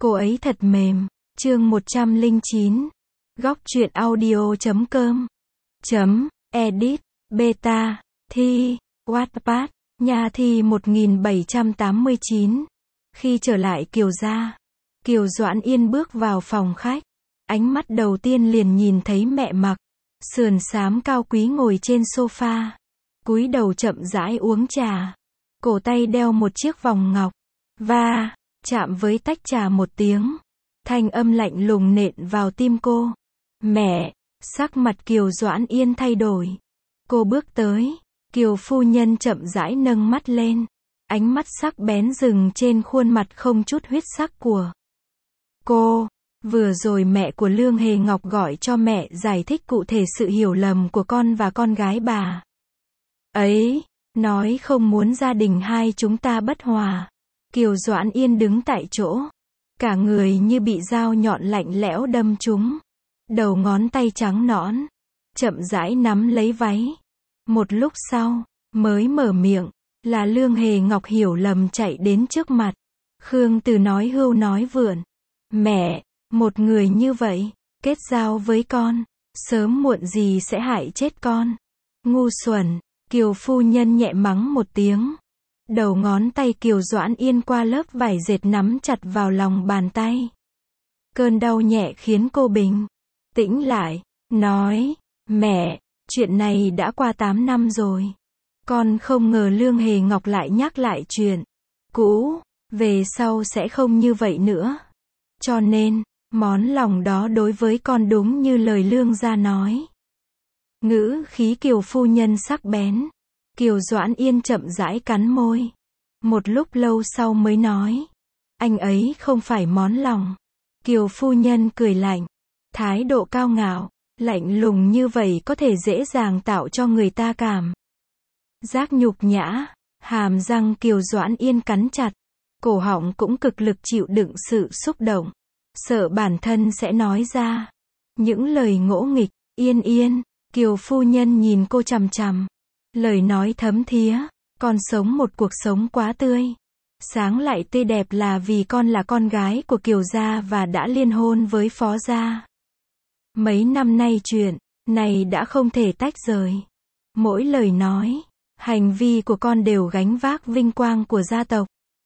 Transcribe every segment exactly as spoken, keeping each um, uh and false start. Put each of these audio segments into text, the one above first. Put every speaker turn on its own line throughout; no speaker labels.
Cô ấy thật mềm. Chương một trăm lẻ chín. Góc truyện audio chấm com. Chấm, edit, beta, thi, Wattpad, nhà thi một nghìn bảy trăm tám mươi chín. Khi trở lại Kiều gia, Kiều Doãn Yên bước vào phòng khách. Ánh mắt đầu tiên liền nhìn thấy mẹ mặc sườn xám cao quý ngồi trên sofa, cúi đầu chậm rãi uống trà. Cổ tay đeo một chiếc vòng ngọc, và chạm với tách trà một tiếng. Thanh âm lạnh lùng nện vào tim cô. Mẹ! Sắc mặt Kiều Doãn Yên thay đổi. Cô bước tới. Kiều phu nhân chậm rãi nâng mắt lên. Ánh mắt sắc bén dừng trên khuôn mặt không chút huyết sắc của cô. Vừa rồi mẹ của Lương Hề Ngọc gọi cho mẹ giải thích cụ thể sự hiểu lầm của con và con gái bà ấy, nói không muốn gia đình hai chúng ta bất hòa. Kiều Doãn Yên đứng tại chỗ, cả người như bị dao nhọn lạnh lẽo đâm trúng. Đầu ngón tay trắng nõn chậm rãi nắm lấy váy. Một lúc sau, mới mở miệng, là Lương Hề Ngọc hiểu lầm chạy đến trước mặt. Khương Từ nói hưu nói vượn. Mẹ, một người như vậy, kết giao với con, sớm muộn gì sẽ hại chết con. Ngu xuẩn. Kiều phu nhân nhẹ mắng một tiếng. Đầu ngón tay Kiều Doãn Yên qua lớp vải dệt nắm chặt vào lòng bàn tay. Cơn đau nhẹ khiến cô bình tĩnh lại, nói, mẹ, chuyện này đã qua tám năm rồi. Con không ngờ Lương Hề Ngọc lại nhắc lại chuyện cũ, về sau sẽ không như vậy nữa. Cho nên, món lòng đó đối với con đúng như lời Lương gia nói. Ngữ khí Kiều phu nhân sắc bén. Kiều Doãn Yên chậm rãi cắn môi. Một lúc lâu sau mới nói, anh ấy không phải món lòng. Kiều phu nhân cười lạnh. Thái độ cao ngạo, lạnh lùng như vậy có thể dễ dàng tạo cho người ta cảm giác nhục nhã. Hàm răng Kiều Doãn Yên cắn chặt. Cổ họng cũng cực lực chịu đựng sự xúc động. Sợ bản thân sẽ nói ra những lời ngỗ nghịch. Yên Yên. Kiều phu nhân nhìn cô chằm chằm. Lời nói thấm thía. Con sống một cuộc sống quá tươi sáng lại tươi đẹp là vì con là con gái của Kiều gia và đã liên hôn với Phó gia. Mấy năm nay chuyện này đã không thể tách rời. Mỗi lời nói, hành vi của con đều gánh vác vinh quang của gia tộc.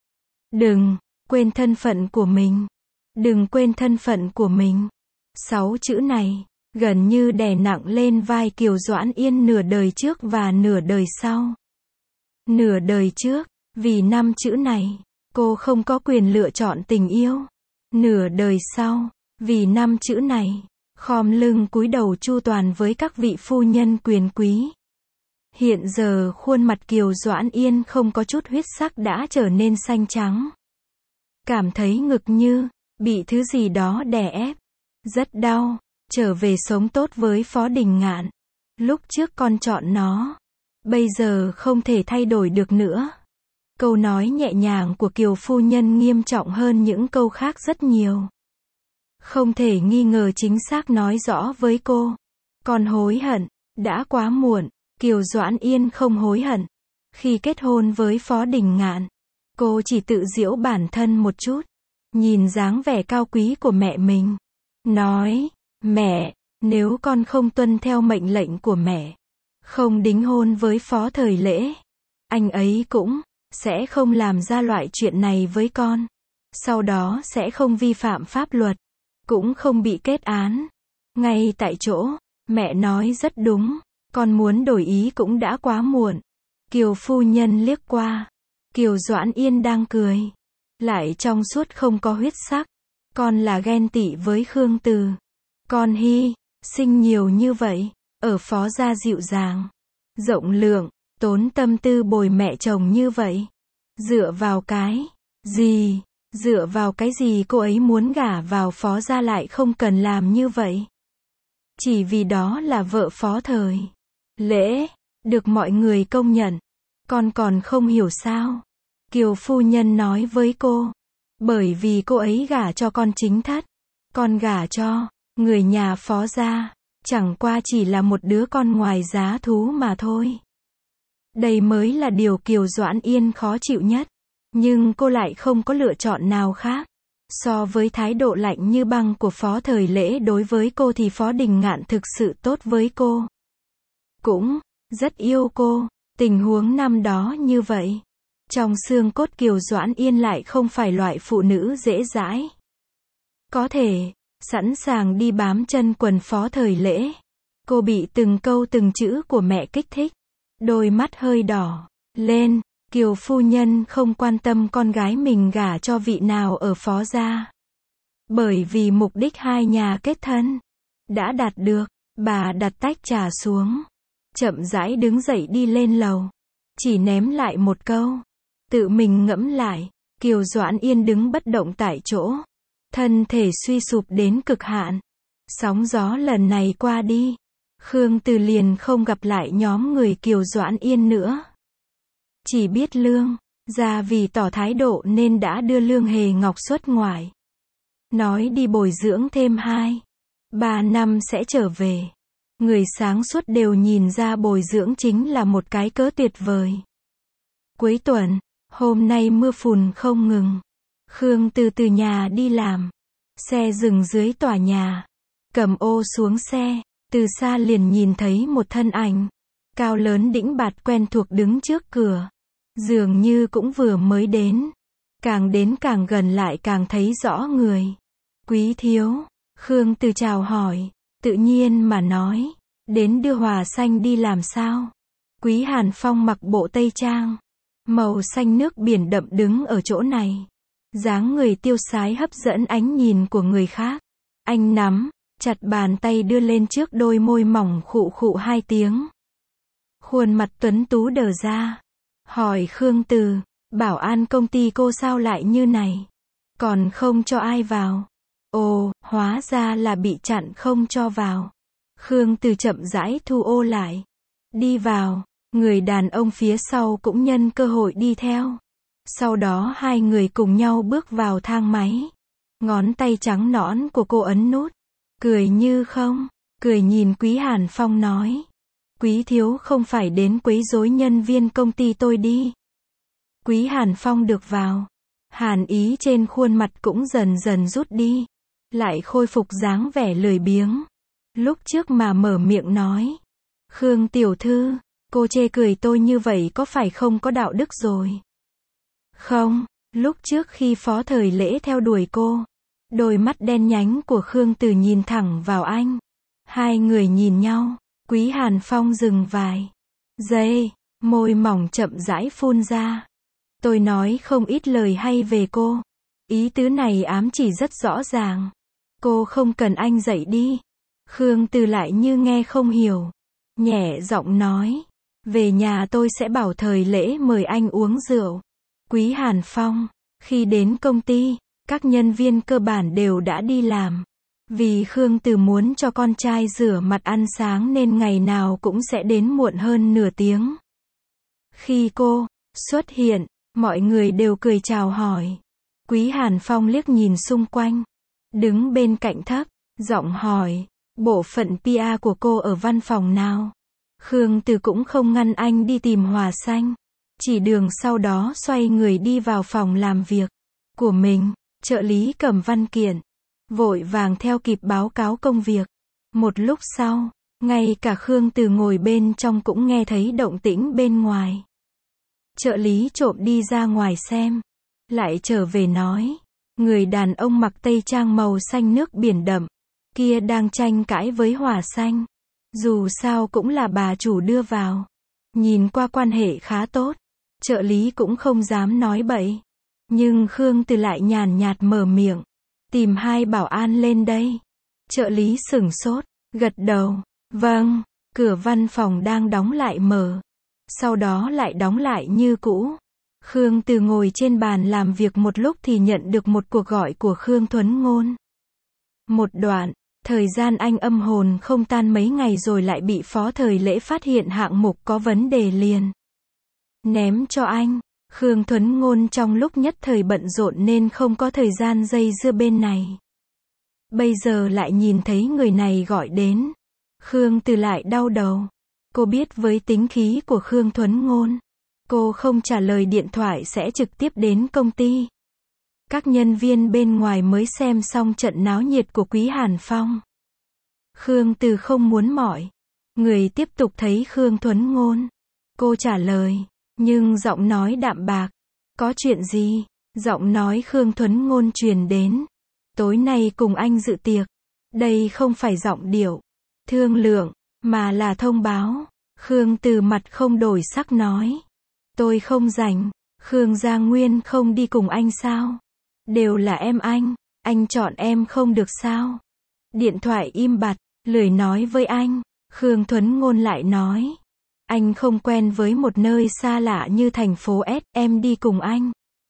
Đừng quên thân phận của mình. Đừng quên thân phận của mình. Sáu chữ này gần như đè nặng lên vai Kiều Doãn Yên nửa đời trước và nửa đời sau. Nửa đời trước, vì năm chữ này, cô không có quyền lựa chọn tình yêu. Nửa đời sau, vì năm chữ này, khom lưng cúi đầu chu toàn với các vị phu nhân quyền quý. Hiện giờ khuôn mặt Kiều Doãn Yên không có chút huyết sắc đã trở nên xanh trắng. Cảm thấy ngực như bị thứ gì đó đè ép. Rất đau. Trở về sống tốt với Phó Đình Ngạn. Lúc trước con chọn nó, bây giờ không thể thay đổi được nữa. Câu nói nhẹ nhàng của Kiều phu nhân nghiêm trọng hơn những câu khác rất nhiều. Không thể nghi ngờ chính xác nói rõ với cô. Con hối hận, đã quá muộn. Kiều Doãn Yên không hối hận. Khi kết hôn với Phó Đình Ngạn, cô chỉ tự giễu bản thân một chút. Nhìn dáng vẻ cao quý của mẹ mình. Nói, mẹ, nếu con không tuân theo mệnh lệnh của mẹ, không đính hôn với Phó Thời Lễ, anh ấy cũng sẽ không làm ra loại chuyện này với con. Sau đó sẽ không vi phạm pháp luật, cũng không bị kết án. Ngay tại chỗ, mẹ nói rất đúng, con muốn đổi ý cũng đã quá muộn. Kiều phu nhân liếc qua. Kiều Doãn Yên đang cười, lại trong suốt không có huyết sắc. Con là ghen tị với Khương Từ. Con hy sinh nhiều như vậy, ở Phó gia dịu dàng, rộng lượng, tốn tâm tư bồi mẹ chồng như vậy. Dựa vào cái gì? Dựa vào cái gì cô ấy muốn gả vào Phó gia lại không cần làm như vậy? Chỉ vì đó là vợ Phó Thời Lễ, được mọi người công nhận. Con còn không hiểu sao? Kiều phu nhân nói với cô. Bởi vì cô ấy gả cho con chính thất. Con gả cho người nhà Phó gia, chẳng qua chỉ là một đứa con ngoài giá thú mà thôi. Đây mới là điều Kiều Doãn Yên khó chịu nhất. Nhưng cô lại không có lựa chọn nào khác. So với thái độ lạnh như băng của Phó Thời Lễ đối với cô thì Phó Đình Ngạn thực sự tốt với cô. Cũng rất yêu cô. Tình huống năm đó như vậy. Trong xương cốt Kiều Doãn Yên lại không phải loại phụ nữ dễ dãi. Có thể, sẵn sàng đi bám chân quần Phó Thời Lễ. Cô bị từng câu từng chữ của mẹ kích thích. Đôi mắt hơi đỏ lên. Kiều phu nhân không quan tâm con gái mình gả cho vị nào ở Phó gia. Bởi vì mục đích hai nhà kết thân đã đạt được, bà đặt tách trà xuống. Chậm rãi đứng dậy đi lên lầu. Chỉ ném lại một câu. Tự mình ngẫm lại. Kiều Doãn Yên đứng bất động tại chỗ. Thân thể suy sụp đến cực hạn. Sóng gió lần này qua đi. Khương Từ liền không gặp lại nhóm người Kiều Doãn Yên nữa. Chỉ biết Lương gia vì tỏ thái độ nên đã đưa Lương Hề Ngọc xuất ngoại. Nói đi bồi dưỡng thêm hai, ba năm sẽ trở về. Người sáng suốt đều nhìn ra bồi dưỡng chính là một cái cớ tuyệt vời. Cuối tuần, hôm nay mưa phùn không ngừng. Khương Từ từ nhà đi làm. Xe dừng dưới tòa nhà. Cầm ô xuống xe. Từ xa liền nhìn thấy một thân ảnh. Cao lớn đĩnh bạt quen thuộc đứng trước cửa. Dường như cũng vừa mới đến. Càng đến càng gần lại càng thấy rõ người. Quý thiếu. Khương Từ chào hỏi. Tự nhiên mà nói. Đến đưa Hòa Xanh đi làm sao? Quý Hàn Phong mặc bộ tây trang. Màu xanh nước biển đậm đứng ở chỗ này. Dáng người tiêu sái hấp dẫn ánh nhìn của người khác. Anh nắm chặt bàn tay đưa lên trước đôi môi mỏng khụ khụ hai tiếng. Khuôn mặt tuấn tú đờ ra. Hỏi Khương Từ, bảo an công ty cô sao lại như này? Còn không cho ai vào. Ồ, hóa ra là bị chặn không cho vào. Khương Từ chậm rãi thu ô lại. Đi vào, người đàn ông phía sau cũng nhân cơ hội đi theo. Sau đó hai người cùng nhau bước vào thang máy. Ngón tay trắng nõn của cô ấn nút. Cười như không, cười nhìn Quý Hàn Phong nói. Quý thiếu không phải đến quấy rối nhân viên công ty tôi đi. Quý Hàn Phong được vào. Hàn ý trên khuôn mặt cũng dần dần rút đi. Lại khôi phục dáng vẻ lười biếng. Lúc trước mà mở miệng nói. Khương tiểu thư, cô chê cười tôi như vậy có phải không có đạo đức rồi? Không, lúc trước khi Phó Thời Lễ theo đuổi cô. Đôi mắt đen nhánh của Khương Từ nhìn thẳng vào anh. Hai người nhìn nhau. Quý Hàn Phong dừng vài giây. Môi mỏng chậm rãi phun ra. Tôi nói không ít lời hay về cô. Ý tứ này ám chỉ rất rõ ràng. Cô không cần anh dạy đi. Khương Từ lại như nghe không hiểu. Nhẹ giọng nói. Về nhà tôi sẽ bảo Thời Lễ mời anh uống rượu. Quý Hàn Phong. Khi đến công ty, các nhân viên cơ bản đều đã đi làm. Vì Khương Từ muốn cho con trai rửa mặt ăn sáng nên ngày nào cũng sẽ đến muộn hơn nửa tiếng. Khi cô xuất hiện, mọi người đều cười chào hỏi. Quý Hàn Phong liếc nhìn xung quanh. Đứng bên cạnh thấp, giọng hỏi. Bộ phận pê e của cô ở văn phòng nào? Khương Từ cũng không ngăn anh đi tìm Hòa Xanh. Chỉ đường sau đó xoay người đi vào phòng làm việc của mình. Trợ lý cầm văn kiện. Vội vàng theo kịp báo cáo công việc. Một lúc sau, ngay cả Khương Từ ngồi bên trong cũng nghe thấy động tĩnh bên ngoài. Trợ lý trộm đi ra ngoài xem. Lại trở về nói. Người đàn ông mặc tây trang màu xanh nước biển đậm. Kia đang tranh cãi với Hòa Xanh. Dù sao cũng là bà chủ đưa vào. Nhìn qua quan hệ khá tốt. Trợ lý cũng không dám nói bậy. Nhưng Khương Từ lại nhàn nhạt mở miệng. Tìm hai bảo an lên đây. Trợ lý sửng sốt, gật đầu. Vâng, cửa văn phòng đang đóng lại mở. Sau đó lại đóng lại như cũ. Khương Từ ngồi trên bàn làm việc một lúc thì nhận được một cuộc gọi của Khương Thuấn Ngôn. Một đoạn, thời gian anh âm hồn không tan mấy ngày rồi lại bị Phó Thời Lễ phát hiện hạng mục có vấn đề liền. Ném cho anh. Khương Thuấn Ngôn trong lúc nhất thời bận rộn nên không có thời gian dây dưa bên này. Bây giờ lại nhìn thấy người này gọi đến. Khương Từ lại đau đầu. Cô biết với tính khí của Khương Thuấn Ngôn. Cô không trả lời điện thoại sẽ trực tiếp đến công ty. Các nhân viên bên ngoài mới xem xong trận náo nhiệt của Quý Hàn Phong. Khương Từ không muốn mỏi. Người tiếp tục thấy Khương Thuấn Ngôn. Cô trả lời, nhưng giọng nói đạm bạc. Có chuyện gì? Giọng nói Khương Thuấn Ngôn truyền đến. Tối nay cùng anh dự tiệc. Đây không phải giọng điệu thương lượng, mà là thông báo. Khương Từ mặt không đổi sắc nói. Tôi không rảnh. Khương Gia Nguyên không đi cùng anh sao? Đều là em anh. Anh chọn em không được sao? Điện thoại im bặt, lười nói với anh. Khương Thuấn Ngôn lại nói. Anh không quen với một nơi xa lạ như thành phố S, em đi cùng anh.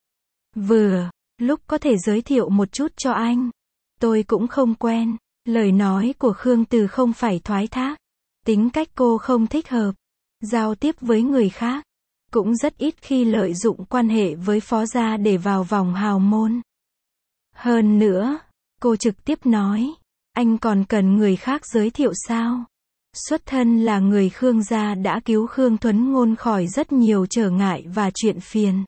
Vừa, lúc có thể giới thiệu một chút cho anh. Tôi cũng không quen. Lời nói của Khương Từ không phải thoái thác. Tính cách cô không thích hợp. Giao tiếp với người khác. Cũng rất ít khi lợi dụng quan hệ với phó gia để vào vòng hào môn. Hơn nữa, cô trực tiếp nói. Anh còn cần người khác giới thiệu sao? Xuất thân là người Khương gia đã cứu Khương Thuấn Ngôn khỏi rất nhiều trở ngại và chuyện phiền.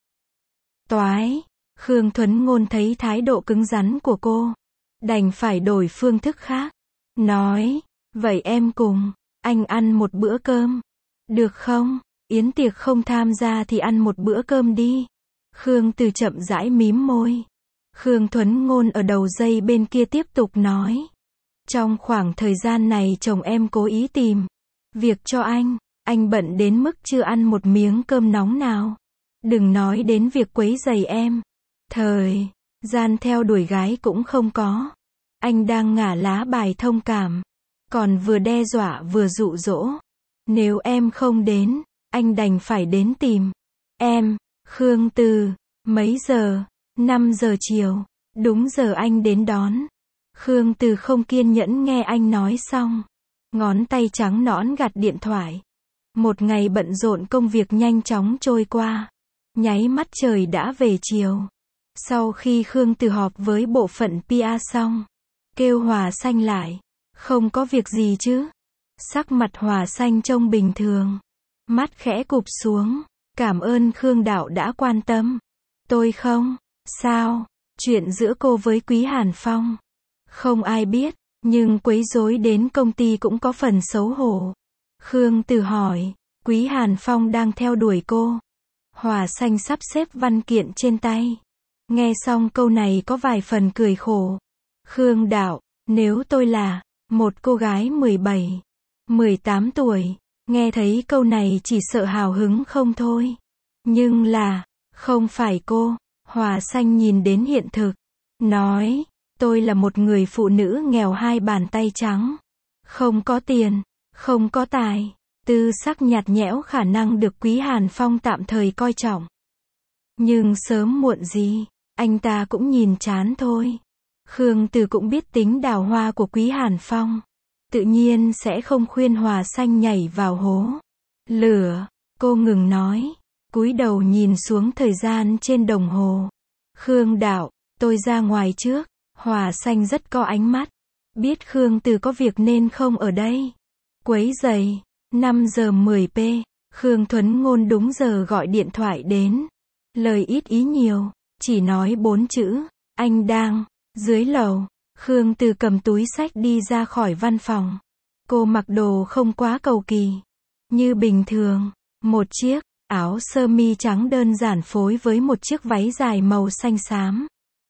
Toái, Khương Thuấn Ngôn thấy thái độ cứng rắn của cô. Đành phải đổi phương thức khác. Nói, vậy em cùng anh ăn một bữa cơm. Được không? Yến tiệc không tham gia thì ăn một bữa cơm đi. Khương Từ chậm rãi mím môi. Khương Thuấn Ngôn ở đầu dây bên kia tiếp tục nói. Trong khoảng thời gian này chồng em cố ý tìm việc cho anh. Anh bận đến mức chưa ăn một miếng cơm nóng nào. Đừng nói đến việc quấy rầy em. Thời gian theo đuổi gái cũng không có. Anh đang ngả lá bài thông cảm. Còn vừa đe dọa vừa dụ dỗ. Nếu em không đến, anh đành phải đến tìm em. Khương Từ, mấy giờ? năm giờ chiều. Đúng giờ anh đến đón. Khương Từ không kiên nhẫn nghe anh nói xong. Ngón tay trắng nõn gạt điện thoại. Một ngày bận rộn công việc nhanh chóng trôi qua. Nháy mắt trời đã về chiều. Sau khi Khương Từ họp với bộ phận pê e xong, kêu Hòa Xanh lại. Không có việc gì chứ? Sắc mặt Hòa Xanh trông bình thường. Mắt khẽ cụp xuống. Cảm ơn Khương đạo đã quan tâm. Tôi không. Sao? Chuyện giữa cô với Quý Hàn Phong. Không ai biết, nhưng quấy rối đến công ty cũng có phần xấu hổ. Khương Từ hỏi, Quý Hàn Phong đang theo đuổi cô. Hòa Xanh sắp xếp văn kiện trên tay. Nghe xong câu này có vài phần cười khổ. Khương đạo, nếu tôi là một cô gái mười bảy, mười tám tuổi, nghe thấy câu này chỉ sợ hào hứng không thôi. Nhưng là, không phải cô. Hòa Xanh nhìn đến hiện thực. Nói, tôi là một người phụ nữ nghèo hai bàn tay trắng. Không có tiền, không có tài. Tư sắc nhạt nhẽo khả năng được Quý Hàn Phong tạm thời coi trọng. Nhưng sớm muộn gì, anh ta cũng nhìn chán thôi. Khương Từ cũng biết tính đào hoa của Quý Hàn Phong. Tự nhiên sẽ không khuyên Hòa Xanh nhảy vào hố lửa. Cô ngừng nói. Cúi đầu nhìn xuống thời gian trên đồng hồ. Khương đạo, tôi ra ngoài trước. Hòa Xanh rất có ánh mắt. Biết Khương Từ có việc nên không ở đây. Quấy rầy. năm giờ mười phút. Khương Thuấn Ngôn đúng giờ gọi điện thoại đến. Lời ít ý nhiều. Chỉ nói bốn chữ. Anh đang dưới lầu. Khương Từ cầm túi xách đi ra khỏi văn phòng. Cô mặc đồ không quá cầu kỳ. Như bình thường. Một chiếc áo sơ mi trắng đơn giản phối với một chiếc váy dài màu xanh xám.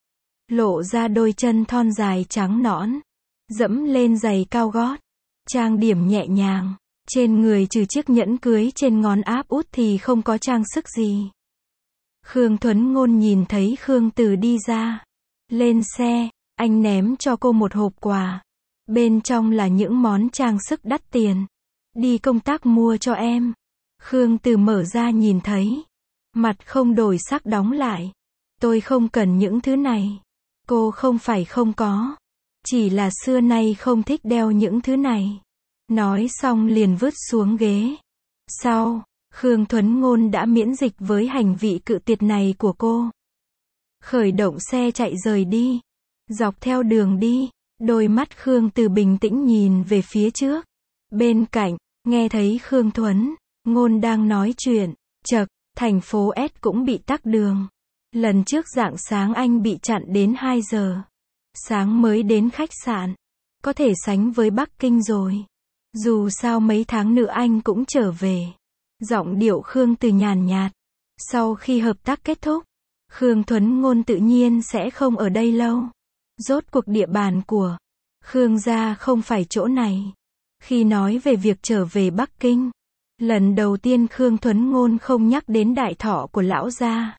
Lộ ra đôi chân thon dài trắng nõn. Dẫm lên giày cao gót. Trang điểm nhẹ nhàng. Trên người trừ chiếc nhẫn cưới trên ngón áp út thì không có trang sức gì. Khương Thuấn Ngôn nhìn thấy Khương Từ đi ra. Lên xe, anh ném cho cô một hộp quà. Bên trong là những món trang sức đắt tiền. Đi công tác mua cho em. Khương Từ mở ra nhìn thấy. Mặt không đổi sắc đóng lại. Tôi không cần những thứ này. Cô không phải không có. Chỉ là xưa nay không thích đeo những thứ này. Nói xong liền vứt xuống ghế. Sau, Khương Thuấn Ngôn đã miễn dịch với hành vi cự tuyệt này của cô. Khởi động xe chạy rời đi. Dọc theo đường đi, đôi mắt Khương Từ bình tĩnh nhìn về phía trước. Bên cạnh, nghe thấy Khương Thuấn Ngôn đang nói chuyện. Chậc, thành phố S cũng bị tắc đường. Lần trước rạng sáng anh bị chặn đến hai giờ. Sáng mới đến khách sạn. Có thể sánh với Bắc Kinh rồi. Dù sao mấy tháng nữa anh cũng trở về. Giọng điệu Khương Từ nhàn nhạt. Sau khi hợp tác kết thúc, Khương Thuấn Ngôn tự nhiên sẽ không ở đây lâu. Rốt cuộc địa bàn của Khương gia không phải chỗ này. Khi nói về việc trở về Bắc Kinh, lần đầu tiên Khương Thuấn Ngôn không nhắc đến đại thọ của lão gia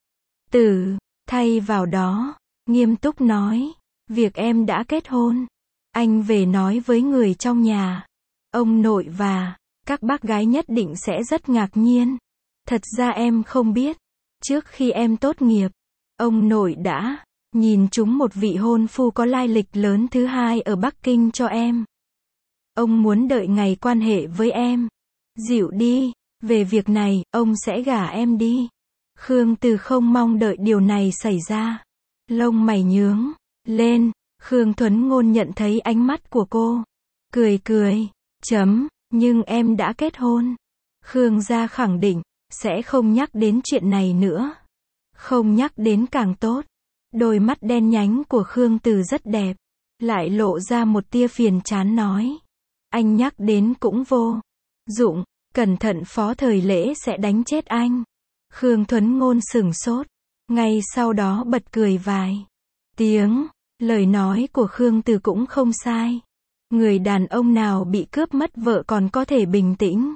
Tử, thay vào đó, nghiêm túc nói, việc em đã kết hôn. Anh về nói với người trong nhà, ông nội và các bác gái nhất định sẽ rất ngạc nhiên. Thật ra em không biết, trước khi em tốt nghiệp, ông nội đã nhìn trúng một vị hôn phu có lai lịch lớn thứ hai ở Bắc Kinh cho em. Ông muốn đợi ngày quan hệ với em dịu đi, về việc này, ông sẽ gả em đi. Khương Từ không mong đợi điều này xảy ra. Lông mày nhướng lên, Khương Thuấn Ngôn nhận thấy ánh mắt của cô. Cười cười, chấm, nhưng em đã kết hôn. Khương gia khẳng định, sẽ không nhắc đến chuyện này nữa. Không nhắc đến càng tốt. Đôi mắt đen nhánh của Khương Từ rất đẹp, lại lộ ra một tia phiền chán nói. Anh nhắc đến cũng vô dụng, cẩn thận Phó Thời Lễ sẽ đánh chết anh. Khương Thuấn Ngôn sửng sốt, ngay sau đó bật cười vài tiếng. Lời nói của Khương Từ cũng không sai. Người đàn ông nào bị cướp mất vợ còn có thể bình tĩnh.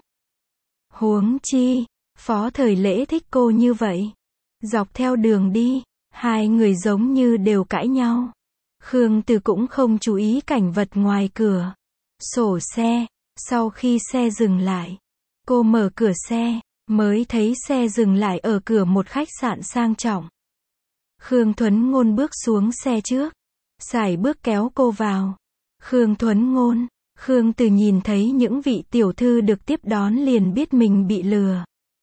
Huống chi, Phó Thời Lễ thích cô như vậy. Dọc theo đường đi, hai người giống như đều cãi nhau. Khương Từ cũng không chú ý cảnh vật ngoài cửa sổ xe. Sau khi xe dừng lại, cô mở cửa xe, mới thấy xe dừng lại ở cửa một khách sạn sang trọng. Khương Thuấn Ngôn bước xuống xe trước, sải bước kéo cô vào. Khương Thuấn Ngôn, Khương Từ nhìn thấy những vị tiểu thư được tiếp đón liền biết mình bị lừa.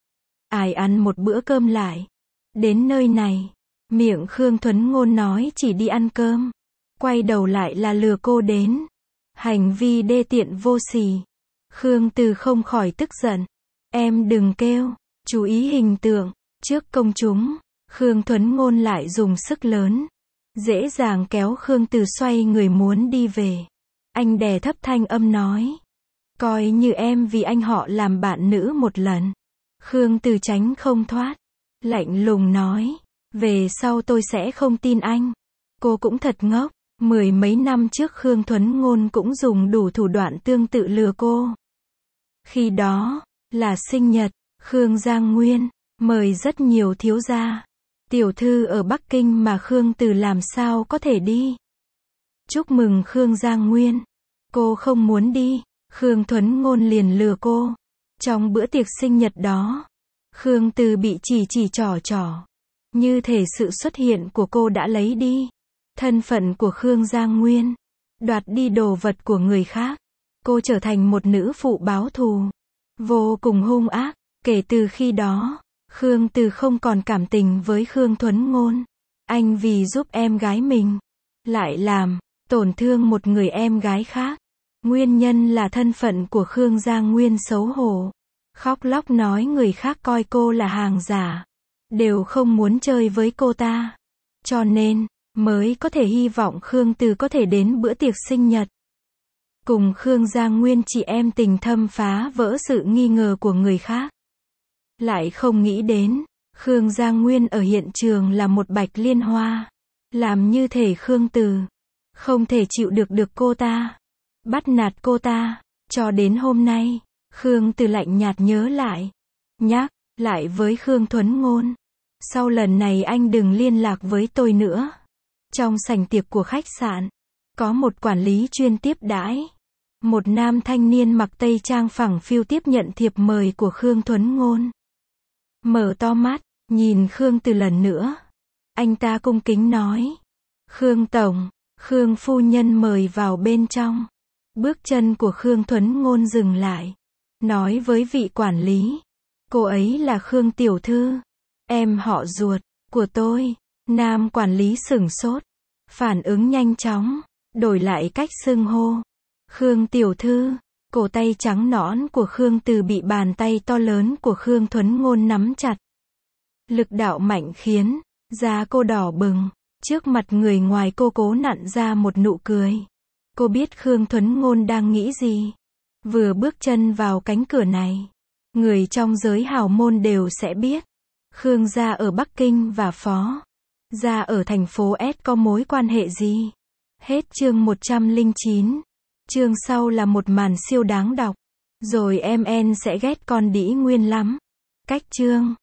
Ai ăn một bữa cơm lại. Đến nơi này, miệng Khương Thuấn Ngôn nói chỉ đi ăn cơm, quay đầu lại là lừa cô đến. Hành vi đê tiện vô sỉ. Khương Từ không khỏi tức giận. Em đừng kêu, chú ý hình tượng. Trước công chúng, Khương Thuấn Ngôn lại dùng sức lớn, dễ dàng kéo Khương Từ xoay người muốn đi về. Anh đè thấp thanh âm nói. Coi như em vì anh họ làm bạn nữ một lần. Khương Từ tránh không thoát. Lạnh lùng nói. Về sau tôi sẽ không tin anh. Cô cũng thật ngốc. Mười mấy năm trước Khương Thuấn Ngôn cũng dùng đủ thủ đoạn tương tự lừa cô. Khi đó, là sinh nhật, Khương Giang Nguyên, mời rất nhiều thiếu gia, tiểu thư ở Bắc Kinh mà Khương Từ làm sao có thể đi. Chúc mừng Khương Giang Nguyên. Cô không muốn đi, Khương Thuấn Ngôn liền lừa cô. Trong bữa tiệc sinh nhật đó, Khương Từ bị chỉ chỉ trỏ trỏ. Như thể sự xuất hiện của cô đã lấy đi thân phận của Khương Giang Nguyên, đoạt đi đồ vật của người khác. Cô trở thành một nữ phụ báo thù, vô cùng hung ác. Kể từ khi đó, Khương Từ không còn cảm tình với Khương Thuấn Ngôn. Anh vì giúp em gái mình, lại làm tổn thương một người em gái khác. Nguyên nhân là thân phận của Khương Giang Nguyên xấu hổ, khóc lóc nói người khác coi cô là hàng giả, đều không muốn chơi với cô ta. Cho nên, mới có thể hy vọng Khương Từ có thể đến bữa tiệc sinh nhật. Cùng Khương Giang Nguyên chị em tình thâm phá vỡ sự nghi ngờ của người khác. Lại không nghĩ đến, Khương Giang Nguyên ở hiện trường là một bạch liên hoa. Làm như thể Khương Từ không thể chịu được được cô ta, bắt nạt cô ta. Cho đến hôm nay, Khương Từ lạnh nhạt nhớ lại, nhắc lại với Khương Thuấn Ngôn. Sau lần này anh đừng liên lạc với tôi nữa. Trong sảnh tiệc của khách sạn, có một quản lý chuyên tiếp đãi. Một nam thanh niên mặc tây trang phẳng phiu tiếp nhận thiệp mời của Khương Thuấn Ngôn. Mở to mắt, nhìn Khương Từ lần nữa. Anh ta cung kính nói. Khương Tổng, Khương Phu Nhân mời vào bên trong. Bước chân của Khương Thuấn Ngôn dừng lại. Nói với vị quản lý. Cô ấy là Khương Tiểu Thư, em họ ruột của tôi. Nam quản lý sửng sốt. Phản ứng nhanh chóng, đổi lại cách xưng hô. Khương Tiểu Thư. Cổ tay trắng nõn của Khương Từ bị bàn tay to lớn của Khương Thuấn Ngôn nắm chặt. Lực đạo mạnh khiến Da cô đỏ bừng. Trước mặt người ngoài cô cố nặn ra một nụ cười. Cô biết Khương Thuấn Ngôn đang nghĩ gì. Vừa bước chân vào cánh cửa này, người trong giới hào môn đều sẽ biết. Khương gia ở Bắc Kinh và Phó gia ở thành phố S có mối quan hệ gì. Hết chương một trăm lẻ chín. Chương sau là một màn siêu đáng đọc. Rồi em en sẽ ghét con đĩ Nguyên lắm. Cách chương